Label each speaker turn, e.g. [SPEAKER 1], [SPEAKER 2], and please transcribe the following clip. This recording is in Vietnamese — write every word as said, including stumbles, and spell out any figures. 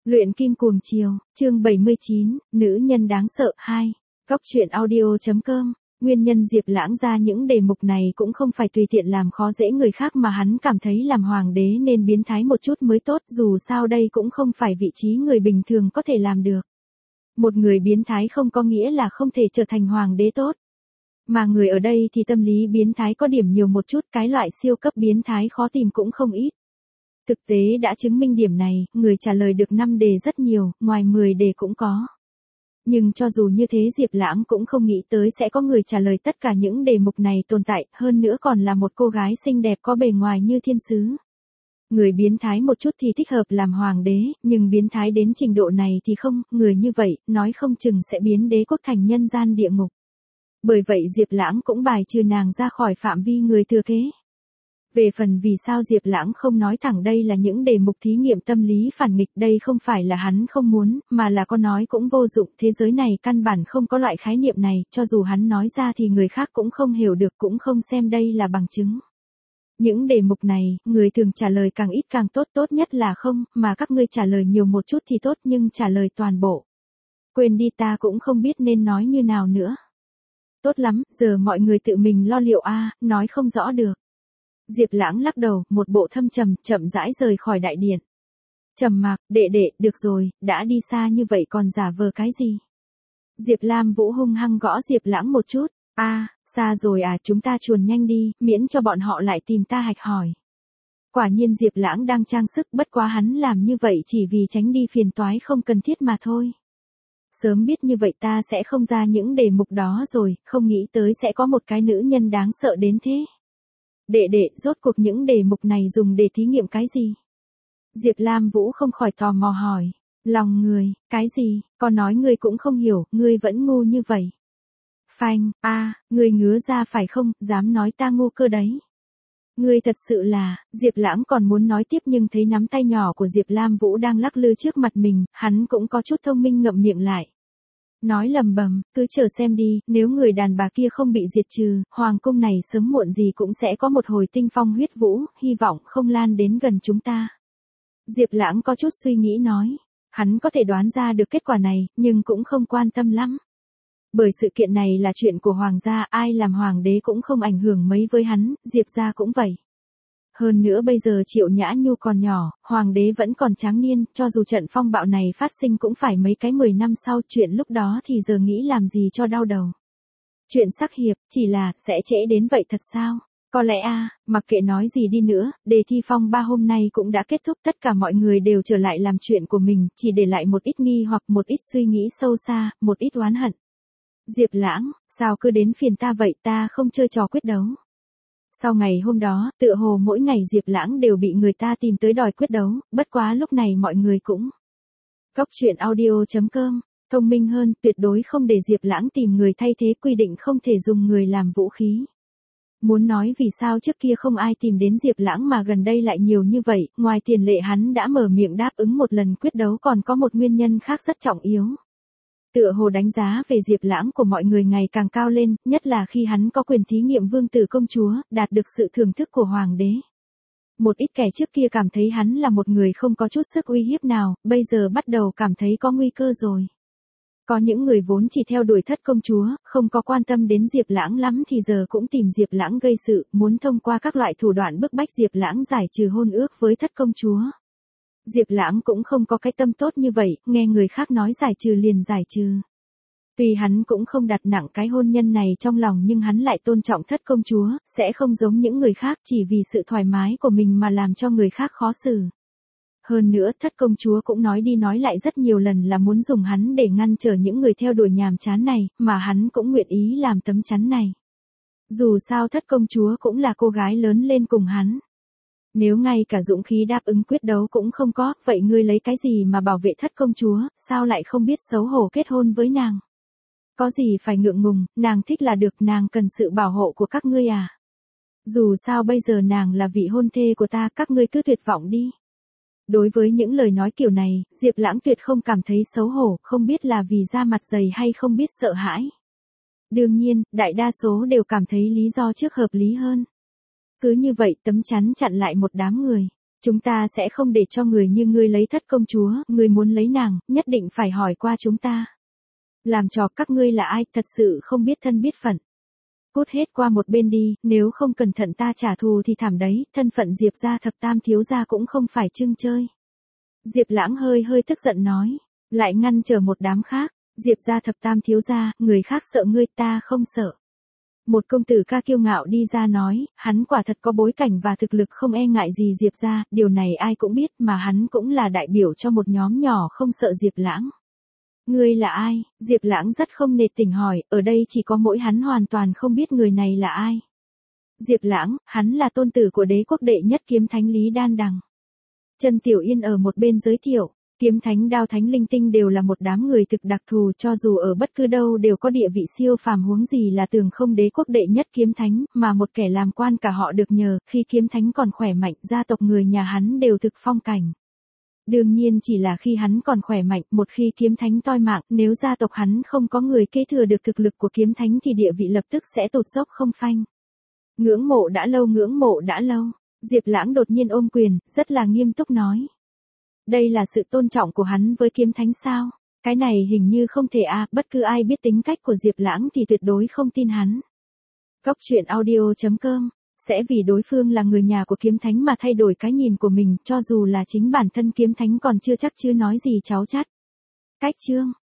[SPEAKER 1] Luyện kim cuồng chiều, chương bảy mươi chín, nữ nhân đáng sợ hai. Góc truyện audio chấm com. Nguyên nhân Diệp Lãng ra những đề mục này cũng không phải tùy tiện làm khó dễ người khác mà hắn cảm thấy làm hoàng đế nên biến thái một chút mới tốt, dù sao đây cũng không phải vị trí người bình thường có thể làm được. Một người biến thái không có nghĩa là không thể trở thành hoàng đế tốt. Mà người ở đây thì tâm lý biến thái có điểm nhiều một chút, cái loại siêu cấp biến thái khó tìm cũng không ít. Thực tế đã chứng minh điểm này, người trả lời được năm đề rất nhiều, ngoài mười đề cũng có. Nhưng cho dù như thế Diệp Lãng cũng không nghĩ tới sẽ có người trả lời tất cả những đề mục này tồn tại, hơn nữa còn là một cô gái xinh đẹp có bề ngoài như thiên sứ. Người biến thái một chút thì thích hợp làm hoàng đế, nhưng biến thái đến trình độ này thì không, người như vậy, nói không chừng sẽ biến đế quốc thành nhân gian địa ngục. Bởi vậy Diệp Lãng cũng bài trừ nàng ra khỏi phạm vi người thừa kế. Về phần vì sao Diệp Lãng không nói thẳng đây là những đề mục thí nghiệm tâm lý phản nghịch, đây không phải là hắn không muốn, mà là có nói cũng vô dụng, thế giới này căn bản không có loại khái niệm này, cho dù hắn nói ra thì người khác cũng không hiểu được, cũng không xem đây là bằng chứng. Những đề mục này, người thường trả lời càng ít càng tốt, tốt nhất là không, mà các ngươi trả lời nhiều một chút thì tốt nhưng trả lời toàn bộ. Quên đi, ta cũng không biết nên nói như nào nữa. Tốt lắm, giờ mọi người tự mình lo liệu a, nói không rõ được. Diệp Lãng lắc đầu, một bộ thâm trầm, chậm rãi rời khỏi đại điện. Trầm mặc, đệ đệ, được rồi, đã đi xa như vậy còn giả vờ cái gì? Diệp Lam Vũ hung hăng gõ Diệp Lãng một chút. A, à, xa rồi à, chúng ta chuồn nhanh đi, miễn cho bọn họ lại tìm ta hạch hỏi. Quả nhiên Diệp Lãng đang trang sức, bất quá hắn làm như vậy chỉ vì tránh đi phiền toái không cần thiết mà thôi. Sớm biết như vậy ta sẽ không ra những đề mục đó rồi, không nghĩ tới sẽ có một cái nữ nhân đáng sợ đến thế. Đệ đệ, rốt cuộc những đề mục này dùng để thí nghiệm cái gì? Diệp Lam Vũ không khỏi tò mò hỏi. Lòng người, cái gì, có nói ngươi cũng không hiểu, ngươi vẫn ngu như vậy. Phanh, a, à, ngươi ngứa ra phải không, dám nói ta ngu cơ đấy. Ngươi thật sự là, Diệp Lãng còn muốn nói tiếp nhưng thấy nắm tay nhỏ của Diệp Lam Vũ đang lắc lư trước mặt mình, hắn cũng có chút thông minh ngậm miệng lại. Nói lầm bầm, cứ chờ xem đi, nếu người đàn bà kia không bị diệt trừ, hoàng cung này sớm muộn gì cũng sẽ có một hồi tinh phong huyết vũ, hy vọng không lan đến gần chúng ta. Diệp Lãng có chút suy nghĩ nói, hắn có thể đoán ra được kết quả này, nhưng cũng không quan tâm lắm. Bởi sự kiện này là chuyện của hoàng gia, ai làm hoàng đế cũng không ảnh hưởng mấy với hắn, Diệp gia cũng vậy. Hơn nữa bây giờ Triệu Nhã Nhu còn nhỏ, hoàng đế vẫn còn tráng niên, cho dù trận phong bạo này phát sinh cũng phải mấy cái mười năm sau, chuyện lúc đó thì giờ nghĩ làm gì cho đau đầu. Chuyện sắc hiệp, chỉ là, sẽ trễ đến vậy thật sao? Có lẽ a, à, mặc kệ nói gì đi nữa, đề thi phong ba hôm nay cũng đã kết thúc, tất cả mọi người đều trở lại làm chuyện của mình, chỉ để lại một ít nghi hoặc một ít suy nghĩ sâu xa, một ít oán hận. Diệp Lãng, sao cứ đến phiền ta vậy, ta không chơi trò quyết đấu. Sau ngày hôm đó, tựa hồ mỗi ngày Diệp Lãng đều bị người ta tìm tới đòi quyết đấu, bất quá lúc này mọi người cũng. Góc truyện audio chấm com, thông minh hơn, tuyệt đối không để Diệp Lãng tìm người thay thế, quy định không thể dùng người làm vũ khí. Muốn nói vì sao trước kia không ai tìm đến Diệp Lãng mà gần đây lại nhiều như vậy, ngoài tiền lệ hắn đã mở miệng đáp ứng một lần quyết đấu còn có một nguyên nhân khác rất trọng yếu. Tựa hồ đánh giá về Diệp Lãng của mọi người ngày càng cao lên, nhất là khi hắn có quyền thí nghiệm vương tử công chúa, đạt được sự thưởng thức của hoàng đế. Một ít kẻ trước kia cảm thấy hắn là một người không có chút sức uy hiếp nào, bây giờ bắt đầu cảm thấy có nguy cơ rồi. Có những người vốn chỉ theo đuổi thất công chúa, không có quan tâm đến Diệp Lãng lắm thì giờ cũng tìm Diệp Lãng gây sự, muốn thông qua các loại thủ đoạn bức bách Diệp Lãng giải trừ hôn ước với thất công chúa. Diệp Lãng cũng không có cái tâm tốt như vậy, nghe người khác nói giải trừ liền giải trừ. Tuy hắn cũng không đặt nặng cái hôn nhân này trong lòng nhưng hắn lại tôn trọng thất công chúa, sẽ không giống những người khác chỉ vì sự thoải mái của mình mà làm cho người khác khó xử. Hơn nữa thất công chúa cũng nói đi nói lại rất nhiều lần là muốn dùng hắn để ngăn trở những người theo đuổi nhàm chán này, mà hắn cũng nguyện ý làm tấm chắn này. Dù sao thất công chúa cũng là cô gái lớn lên cùng hắn. Nếu ngay cả dũng khí đáp ứng quyết đấu cũng không có, vậy ngươi lấy cái gì mà bảo vệ thất công chúa, sao lại không biết xấu hổ kết hôn với nàng? Có gì phải ngượng ngùng, nàng thích là được, nàng cần sự bảo hộ của các ngươi à? Dù sao bây giờ nàng là vị hôn thê của ta, các ngươi cứ tuyệt vọng đi. Đối với những lời nói kiểu này, Diệp Lãng tuyệt không cảm thấy xấu hổ, không biết là vì da mặt dày hay không biết sợ hãi. Đương nhiên, đại đa số đều cảm thấy lý do trước hợp lý hơn. Cứ như vậy tấm chắn chặn lại một đám người. Chúng ta sẽ không để cho người như ngươi lấy thất công chúa, ngươi muốn lấy nàng, nhất định phải hỏi qua chúng ta. Làm trò các ngươi là ai, thật sự không biết thân biết phận. Cút hết qua một bên đi, nếu không cẩn thận ta trả thù thì thảm đấy, thân phận Diệp gia thập tam thiếu gia cũng không phải trưng chơi. Diệp Lãng hơi hơi tức giận nói, lại ngăn trở một đám khác, Diệp gia thập tam thiếu gia, người khác sợ ngươi ta không sợ. Một công tử ca kiêu ngạo đi ra nói, hắn quả thật có bối cảnh và thực lực không e ngại gì Diệp gia, điều này ai cũng biết mà hắn cũng là đại biểu cho một nhóm nhỏ không sợ Diệp Lãng. Ngươi là ai? Diệp Lãng rất không nể tình hỏi, ở đây chỉ có mỗi hắn hoàn toàn không biết người này là ai. Diệp Lãng, hắn là tôn tử của đế quốc đệ nhất kiếm thánh Lý Đan Đằng. Trần Tiểu Yên ở một bên giới thiệu, kiếm thánh đao thánh linh tinh đều là một đám người thực đặc thù, cho dù ở bất cứ đâu đều có địa vị siêu phàm, huống gì là Tường Không đế quốc đệ nhất kiếm thánh, mà một kẻ làm quan cả họ được nhờ, khi kiếm thánh còn khỏe mạnh, gia tộc người nhà hắn đều thực phong cảnh. Đương nhiên chỉ là khi hắn còn khỏe mạnh, một khi kiếm thánh toi mạng, nếu gia tộc hắn không có người kế thừa được thực lực của kiếm thánh thì địa vị lập tức sẽ tụt dốc không phanh. Ngưỡng mộ đã lâu, ngưỡng mộ đã lâu. Diệp Lãng đột nhiên ôm quyền, rất là nghiêm túc nói. Đây là sự tôn trọng của hắn với kiếm thánh sao? Cái này hình như không thể à, bất cứ ai biết tính cách của Diệp Lãng thì tuyệt đối không tin hắn. Góc truyện audio chấm com sẽ vì đối phương là người nhà của kiếm thánh mà thay đổi cái nhìn của mình, cho dù là chính bản thân kiếm thánh còn chưa chắc chứ nói gì cháu chắt. Cách chương